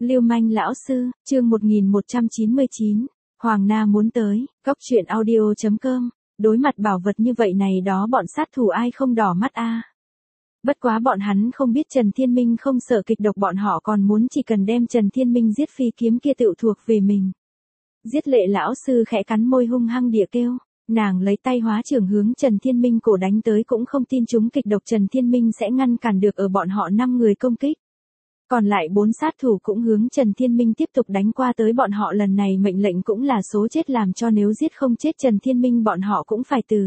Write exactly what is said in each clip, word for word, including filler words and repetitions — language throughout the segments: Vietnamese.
Lưu manh lão sư, chương một nghìn một trăm chín mươi chín, Hoàng Na muốn tới, góc truyện audio chấm com, đối mặt bảo vật như vậy này đó bọn sát thủ ai không đỏ mắt a. Bất quá bọn hắn không biết Trần Thiên Minh không sợ kịch độc, bọn họ còn muốn chỉ cần đem Trần Thiên Minh giết phi kiếm kia tự thuộc về mình. Giết lệ lão sư khẽ cắn môi hung hăng địa kêu, nàng lấy tay hóa trưởng hướng Trần Thiên Minh cổ đánh tới, cũng không tin chúng kịch độc Trần Thiên Minh sẽ ngăn cản được ở bọn họ năm người công kích. Còn lại bốn sát thủ cũng hướng Trần Thiên Minh tiếp tục đánh qua tới, bọn họ lần này mệnh lệnh cũng là số chết làm cho nếu giết không chết Trần Thiên Minh bọn họ cũng phải từ.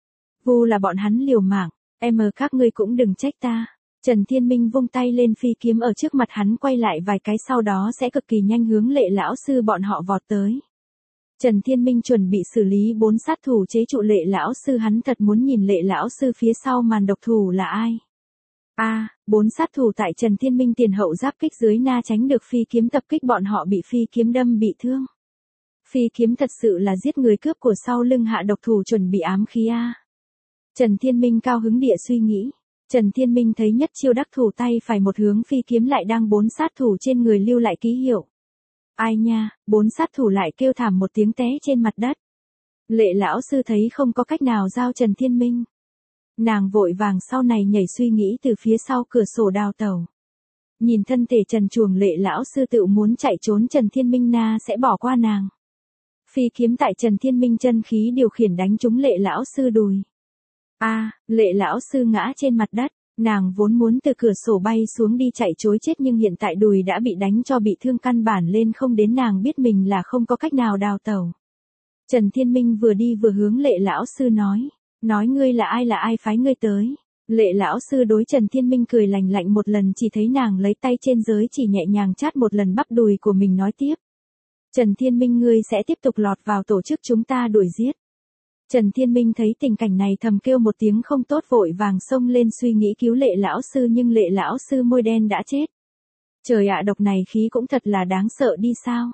Vu là bọn hắn liều mạng, em các ngươi cũng đừng trách ta. Trần Thiên Minh vung tay lên, phi kiếm ở trước mặt hắn quay lại vài cái, sau đó sẽ cực kỳ nhanh hướng lệ lão sư bọn họ vọt tới. Trần Thiên Minh chuẩn bị xử lý bốn sát thủ chế trụ lệ lão sư, hắn thật muốn nhìn lệ lão sư phía sau màn độc thủ là ai. A, à, bốn sát thủ tại Trần Thiên Minh tiền hậu giáp kích dưới na tránh được phi kiếm tập kích, bọn họ bị phi kiếm đâm bị thương. Phi kiếm thật sự là giết người cướp của sau lưng hạ độc thủ chuẩn bị ám khí a. Trần Thiên Minh cao hứng địa suy nghĩ. Trần Thiên Minh thấy nhất chiêu đắc thủ, tay phải một hướng phi kiếm lại đang bốn sát thủ trên người lưu lại ký hiệu. Ai nha, bốn sát thủ lại kêu thảm một tiếng té trên mặt đất. Lệ lão sư thấy không có cách nào giao Trần Thiên Minh. Nàng vội vàng sau này nhảy, suy nghĩ từ phía sau cửa sổ đào tẩu. Nhìn thân thể trần truồng lệ lão sư tự muốn chạy trốn, Trần Thiên Minh na sẽ bỏ qua nàng. Phi kiếm tại Trần Thiên Minh chân khí điều khiển đánh trúng lệ lão sư đùi. A, à, lệ lão sư ngã trên mặt đất, nàng vốn muốn từ cửa sổ bay xuống đi chạy trối chết, nhưng hiện tại đùi đã bị đánh cho bị thương, căn bản lên không đến, nàng biết mình là không có cách nào đào tẩu. Trần Thiên Minh vừa đi vừa hướng lệ lão sư nói, nói ngươi là ai, là ai phái ngươi tới. Lệ lão sư đối Trần Thiên Minh cười lạnh lạnh một lần, chỉ thấy nàng lấy tay trên giới chỉ nhẹ nhàng chát một lần bắp đùi của mình, nói tiếp. Trần Thiên Minh, ngươi sẽ tiếp tục lọt vào tổ chức chúng ta đuổi giết. Trần Thiên Minh thấy tình cảnh này thầm kêu một tiếng không tốt, vội vàng xông lên suy nghĩ cứu lệ lão sư, nhưng lệ lão sư môi đen đã chết. Trời ạ, độc này khí cũng thật là đáng sợ đi sao.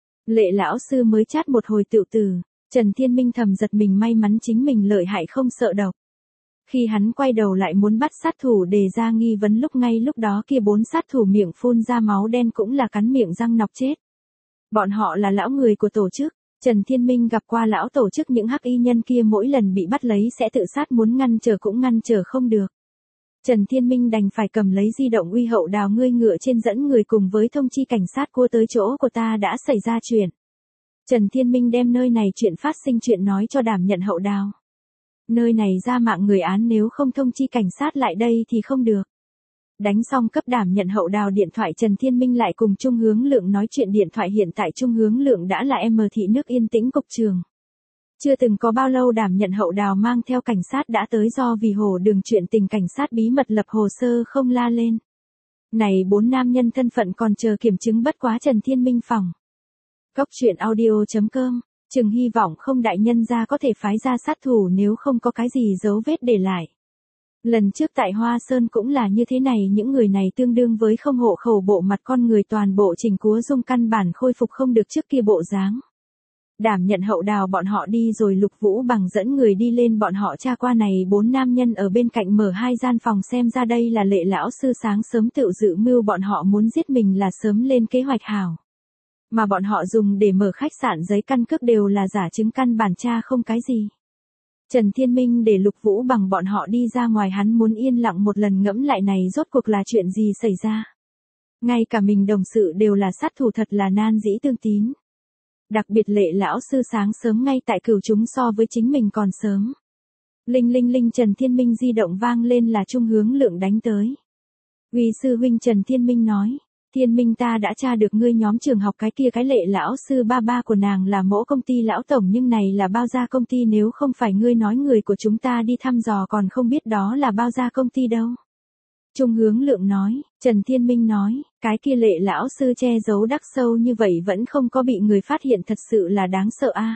Lệ lão sư mới chát một hồi tự tử. Trần Thiên Minh thầm giật mình, may mắn chính mình lợi hại không sợ độc. Khi hắn quay đầu lại muốn bắt sát thủ đề ra nghi vấn, lúc ngay lúc đó kia bốn sát thủ miệng phun ra máu đen cũng là cắn miệng răng nọc chết. Bọn họ là lão người của tổ chức. Trần Thiên Minh gặp qua lão tổ chức, những hắc y nhân kia mỗi lần bị bắt lấy sẽ tự sát, muốn ngăn trở cũng ngăn trở không được. Trần Thiên Minh đành phải cầm lấy di động uy hậu đào, ngươi ngựa trên dẫn người cùng với thông chi cảnh sát cua tới chỗ của ta, đã xảy ra chuyện. Trần Thiên Minh đem nơi này chuyện phát sinh chuyện nói cho đảm nhận hậu đào. Nơi này ra mạng người án, nếu không thông chi cảnh sát lại đây thì không được. Đánh xong cấp đảm nhận hậu đào điện thoại, Trần Thiên Minh lại cùng Trung Hướng Lượng nói chuyện điện thoại. Hiện tại Trung Hướng Lượng đã là em thị nước Yên Tĩnh cục trưởng. Chưa từng có bao lâu đảm nhận hậu đào mang theo cảnh sát đã tới, do vì hồ đường chuyện tình cảnh sát bí mật lập hồ sơ không la lên. Này bốn nam nhân thân phận còn chờ kiểm chứng, bất quá Trần Thiên Minh phòng. Góc truyện audio chấm com, chừng hy vọng không đại nhân gia có thể phái ra sát thủ nếu không có cái gì dấu vết để lại. Lần trước tại Hoa Sơn cũng là như thế này, những người này tương đương với không hộ khẩu, bộ mặt con người toàn bộ chỉnh cúa dung, căn bản khôi phục không được trước kia bộ dáng. Đảm nhận hậu đào bọn họ đi rồi, Lục Vũ Bằng dẫn người đi lên, bọn họ tra qua này bốn nam nhân ở bên cạnh mở hai gian phòng, xem ra đây là lệ lão sư sáng sớm tự dự mưu, bọn họ muốn giết mình là sớm lên kế hoạch hảo. Mà bọn họ dùng để mở khách sạn giấy căn cước đều là giả chứng, căn bản tra không cái gì. Trần Thiên Minh để Lục Vũ Bằng bọn họ đi ra ngoài, hắn muốn yên lặng một lần ngẫm lại này rốt cuộc là chuyện gì xảy ra. Ngay cả mình đồng sự đều là sát thủ, thật là nan dĩ tương tín. Đặc biệt lệ lão sư sáng sớm ngay tại cửu chúng so với chính mình còn sớm. Linh linh linh, Trần Thiên Minh di động vang lên, là Trung Hướng Lượng đánh tới. Uy sư huynh, Trần Thiên Minh nói. Thiên Minh, ta đã tra được ngươi nhóm trường học cái kia cái lệ lão sư ba ba của nàng là mỗ công ty lão tổng, nhưng này là bao gia công ty, nếu không phải ngươi nói người của chúng ta đi thăm dò còn không biết đó là bao gia công ty đâu. Trung Hướng Lượng nói. Trần Thiên Minh nói, cái kia lệ lão sư che giấu đắc sâu như vậy vẫn không có bị người phát hiện, thật sự là đáng sợ a.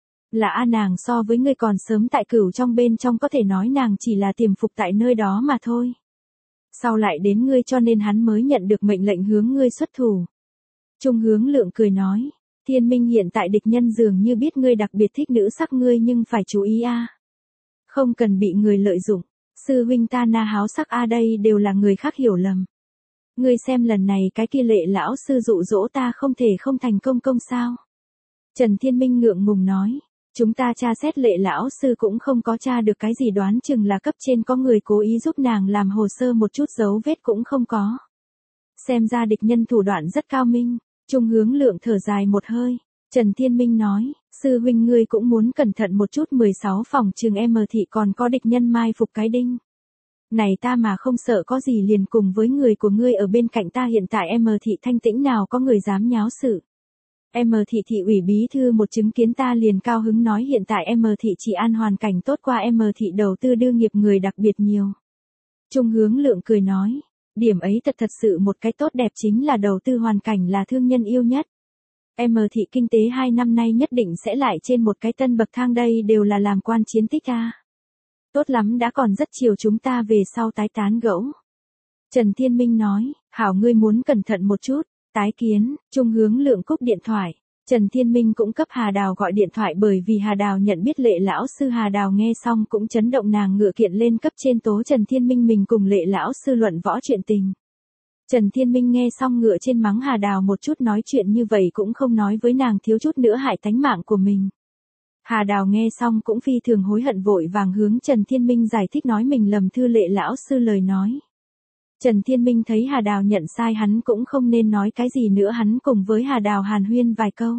Là a, nàng so với ngươi còn sớm tại cửu trong, bên trong có thể nói nàng chỉ là tiềm phục tại nơi đó mà thôi. Sau lại đến ngươi cho nên hắn mới nhận được mệnh lệnh hướng ngươi xuất thủ. Trung Hướng Lượng cười nói, Thiên Minh, hiện tại địch nhân dường như biết ngươi đặc biệt thích nữ sắc, ngươi nhưng phải chú ý a. Không cần bị người lợi dụng. Sư huynh ta na háo sắc a, đây đều là người khác hiểu lầm. Ngươi xem lần này cái kia Lệ lão sư dụ dỗ ta không thể không thành công công sao? Trần Thiên Minh ngượng ngùng nói, chúng ta tra xét Lệ lão sư cũng không có tra được cái gì, đoán chừng là cấp trên có người cố ý giúp nàng làm hồ sơ, một chút dấu vết cũng không có. Xem ra địch nhân thủ đoạn rất cao minh. Trung Hướng Lượng thở dài một hơi. Trần Thiên Minh nói, sư huynh ngươi cũng muốn cẩn thận một chút, mười sáu phòng trường em thị còn có địch nhân mai phục cái đinh. Này ta mà không sợ có gì liền cùng với người của ngươi ở bên cạnh ta, hiện tại em thị thanh tĩnh nào có người dám nháo sự. Em thị thị ủy bí thư một chứng kiến ta liền cao hứng nói hiện tại em thị trị an hoàn cảnh tốt, qua em thị đầu tư đưa nghiệp người đặc biệt nhiều. Trung Hướng Lượng cười nói, điểm ấy thật thật sự một cái tốt đẹp, chính là đầu tư hoàn cảnh là thương nhân yêu nhất. Em thị kinh tế hai năm nay nhất định sẽ lại trên một cái tân bậc thang, đây đều là làm quan chiến tích a. Tốt lắm, đã còn rất chiều, chúng ta về sau tái tán gẫu. Trần Thiên Minh nói, hảo, ngươi muốn cẩn thận một chút, tái kiến. Trung Hướng Lượng cúp điện thoại. Trần Thiên Minh cũng cấp Hà Đào gọi điện thoại, bởi vì Hà Đào nhận biết Lệ lão sư. Hà Đào nghe xong cũng chấn động, nàng ngựa kiện lên cấp trên tố Trần Thiên Minh mình cùng Lệ lão sư luận võ chuyện tình. Trần Thiên Minh nghe xong ngựa trên mắng Hà Đào một chút, nói chuyện như vậy cũng không nói với nàng, thiếu chút nữa hại tánh mạng của mình. Hà Đào nghe xong cũng phi thường hối hận, vội vàng hướng Trần Thiên Minh giải thích nói mình lầm thư Lệ lão sư lời nói. Trần Thiên Minh thấy Hà Đào nhận sai, hắn cũng không nên nói cái gì nữa, hắn cùng với Hà Đào hàn huyên vài câu.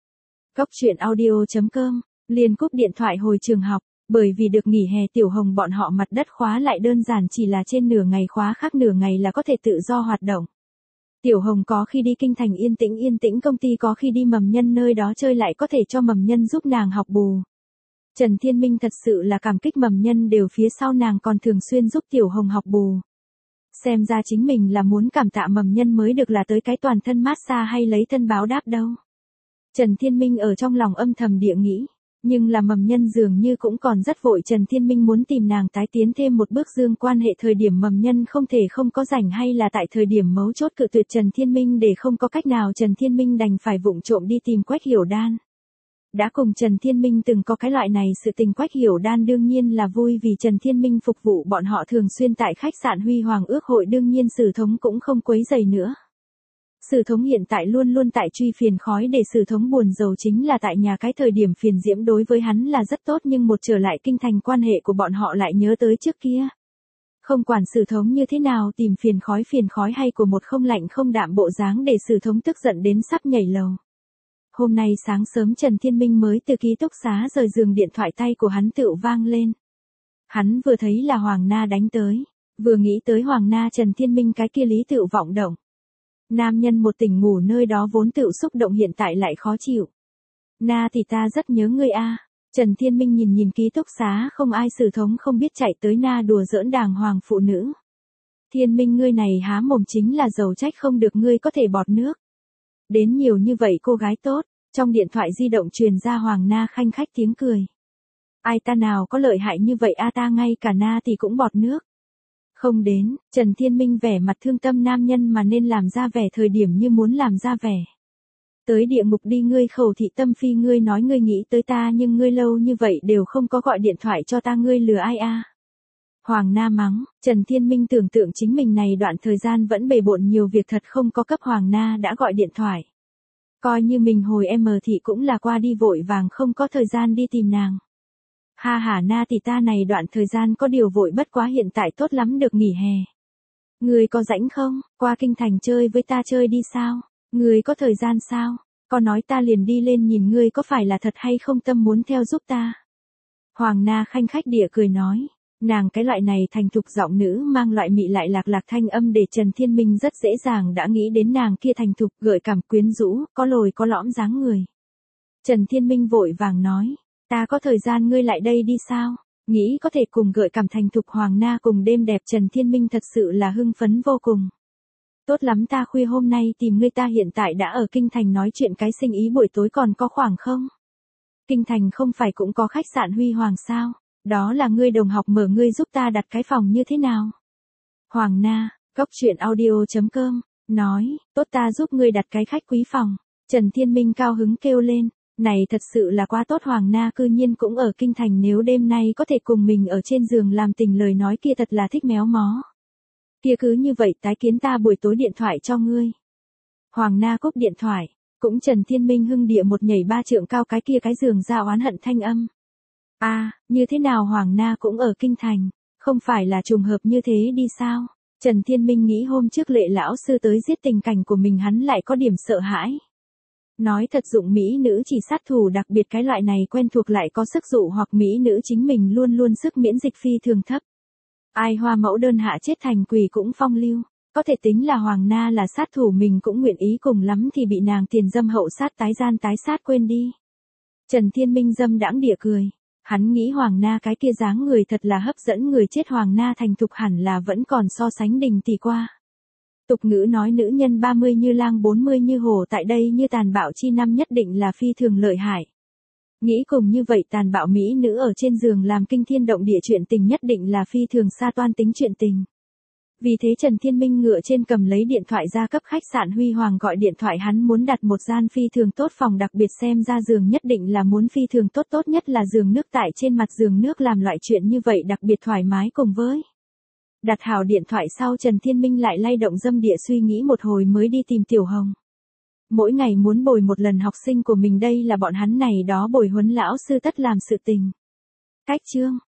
Cốc truyện audio chấm com, liền cúp điện thoại hồi trường học, bởi vì được nghỉ hè Tiểu Hồng bọn họ mặt đất khóa lại đơn giản chỉ là trên nửa ngày khóa, khác nửa ngày là có thể tự do hoạt động. Tiểu Hồng có khi đi kinh thành yên tĩnh yên tĩnh công ty, có khi đi mầm nhân nơi đó chơi, lại có thể cho mầm nhân giúp nàng học bù. Trần Thiên Minh thật sự là cảm kích mầm nhân đều phía sau nàng còn thường xuyên giúp Tiểu Hồng học bù. Xem ra chính mình là muốn cảm tạ mầm nhân mới được, là tới cái toàn thân massage hay lấy thân báo đáp đâu. Trần Thiên Minh ở trong lòng âm thầm địa nghĩ, nhưng là mầm nhân dường như cũng còn rất vội. Trần Thiên Minh muốn tìm nàng tái tiến thêm một bước dương quan hệ, thời điểm mầm nhân không thể không có rảnh, hay là tại thời điểm mấu chốt cự tuyệt Trần Thiên Minh, để không có cách nào Trần Thiên Minh đành phải vụng trộm đi tìm Quách Hiểu Đan. Đã cùng Trần Thiên Minh từng có cái loại này sự tình, Quách Hiểu Đan đương nhiên là vui vì Trần Thiên Minh phục vụ bọn họ thường xuyên tại khách sạn Huy Hoàng ước hội, đương nhiên Sử Thống cũng không quấy rầy nữa. Sử Thống hiện tại luôn luôn tại truy phiền khói, để Sử Thống buồn rầu chính là tại nhà cái thời điểm phiền diễm đối với hắn là rất tốt, nhưng một trở lại kinh thành quan hệ của bọn họ lại nhớ tới trước kia. Không quản Sử Thống như thế nào tìm phiền khói phiền khói hay của một không lạnh không đạm bộ dáng, để Sử Thống tức giận đến sắp nhảy lầu. Hôm nay sáng sớm Trần Thiên Minh mới từ ký túc xá rời giường, điện thoại tay của hắn tựu vang lên. Hắn vừa thấy là Hoàng Na đánh tới, vừa nghĩ tới Hoàng Na, Trần Thiên Minh cái kia lý tựu vọng động. Nam nhân một tỉnh ngủ nơi đó vốn tựu xúc động, hiện tại lại khó chịu. Na thì ta rất nhớ ngươi a. Trần Thiên Minh nhìn nhìn ký túc xá không ai, Sử Thống không biết chạy tới Na đùa giỡn đàng hoàng phụ nữ. Thiên Minh ngươi này há mồm chính là dầu, trách không được ngươi có thể bọt nước. Đến nhiều như vậy cô gái tốt. Trong điện thoại di động truyền ra Hoàng Na khanh khách tiếng cười. Ai ta nào có lợi hại như vậy a, ta ngay cả Na thì cũng bọt nước. Không đến, Trần Thiên Minh vẻ mặt thương tâm, nam nhân mà nên làm ra vẻ thời điểm như muốn làm ra vẻ. Tới địa ngục đi ngươi khẩu thị tâm phi, ngươi nói ngươi nghĩ tới ta nhưng ngươi lâu như vậy đều không có gọi điện thoại cho ta, ngươi lừa ai a? Hoàng Na mắng. Trần Thiên Minh tưởng tượng chính mình này đoạn thời gian vẫn bề bộn nhiều việc, thật không có cấp Hoàng Na đã gọi điện thoại. Coi như mình hồi em thị cũng là qua đi vội vàng, không có thời gian đi tìm nàng. Ha ha, Na thì ta này đoạn thời gian có điều vội, bất quá hiện tại tốt lắm được nghỉ hè. Người có rảnh không, qua kinh thành chơi với ta chơi đi sao? Người có thời gian sao? Có nói ta liền đi lên nhìn ngươi có phải là thật hay không, tâm muốn theo giúp ta. Hoàng Na khanh khách địa cười nói. Nàng cái loại này thành thục giọng nữ mang loại mị lại lạc lạc thanh âm, để Trần Thiên Minh rất dễ dàng đã nghĩ đến nàng kia thành thục, gợi cảm, quyến rũ, có lồi có lõm dáng người. Trần Thiên Minh vội vàng nói, ta có thời gian ngươi lại đây đi sao? Nghĩ có thể cùng gợi cảm thành thục Hoàng Na cùng đêm đẹp, Trần Thiên Minh thật sự là hưng phấn vô cùng. Tốt lắm, ta khuya hôm nay tìm ngươi, ta hiện tại đã ở kinh thành, nói chuyện cái sinh ý buổi tối còn có khoảng không? Kinh thành không phải cũng có khách sạn Huy Hoàng sao? Đó là ngươi đồng học mở, ngươi giúp ta đặt cái phòng như thế nào? Hoàng Na, cốc truyện audio chấm com, nói, tốt, ta giúp ngươi đặt cái khách quý phòng. Trần Thiên Minh cao hứng kêu lên, này thật sự là quá tốt, Hoàng Na cư nhiên cũng ở kinh thành, nếu đêm nay có thể cùng mình ở trên giường làm tình lời nói kia thật là thích méo mó. Kia cứ như vậy tái kiến ta buổi tối điện thoại cho ngươi. Hoàng Na cúp điện thoại, cũng Trần Thiên Minh hưng địa một nhảy ba trượng cao cái kia cái giường ra oán hận thanh âm. A, à, như thế nào Hoàng Na cũng ở kinh thành, không phải là trùng hợp như thế đi sao? Trần Thiên Minh nghĩ hôm trước Lệ lão sư tới giết tình cảnh của mình hắn lại có điểm sợ hãi. Nói thật dụng mỹ nữ chỉ sát thủ đặc biệt cái loại này quen thuộc lại có sức dụ hoặc mỹ nữ chính mình luôn luôn sức miễn dịch phi thường thấp. Ai hoa mẫu đơn hạ chết thành quỷ cũng phong lưu, có thể tính là Hoàng Na là sát thủ mình cũng nguyện ý cùng lắm thì bị nàng tiền dâm hậu sát tái gian tái sát quên đi. Trần Thiên Minh dâm đãng địa cười, hắn nghĩ Hoàng Na cái kia dáng người thật là hấp dẫn người chết Hoàng Na thành thục hẳn là vẫn còn so sánh đình tỷ qua. Tục ngữ nói nữ nhân ba mươi như lang bốn mươi như hổ tại đây như tàn bạo chi năm nhất định là phi thường lợi hại. Nghĩ cùng như vậy tàn bạo mỹ nữ ở trên giường làm kinh thiên động địa chuyện tình nhất định là phi thường xa toan tính chuyện tình. Vì thế Trần Thiên Minh ngựa trên cầm lấy điện thoại ra cấp khách sạn Huy Hoàng gọi điện thoại hắn muốn đặt một gian phi thường tốt phòng đặc biệt xem ra giường nhất định là muốn phi thường tốt tốt nhất là giường nước tại trên mặt giường nước làm loại chuyện như vậy đặc biệt thoải mái cùng với. Đặt hào điện thoại sau Trần Thiên Minh lại lay động dâm địa suy nghĩ một hồi mới đi tìm Tiểu Hồng. Mỗi ngày muốn bồi một lần học sinh của mình đây là bọn hắn này đó bồi huấn lão sư tất làm sự tình. Cách chương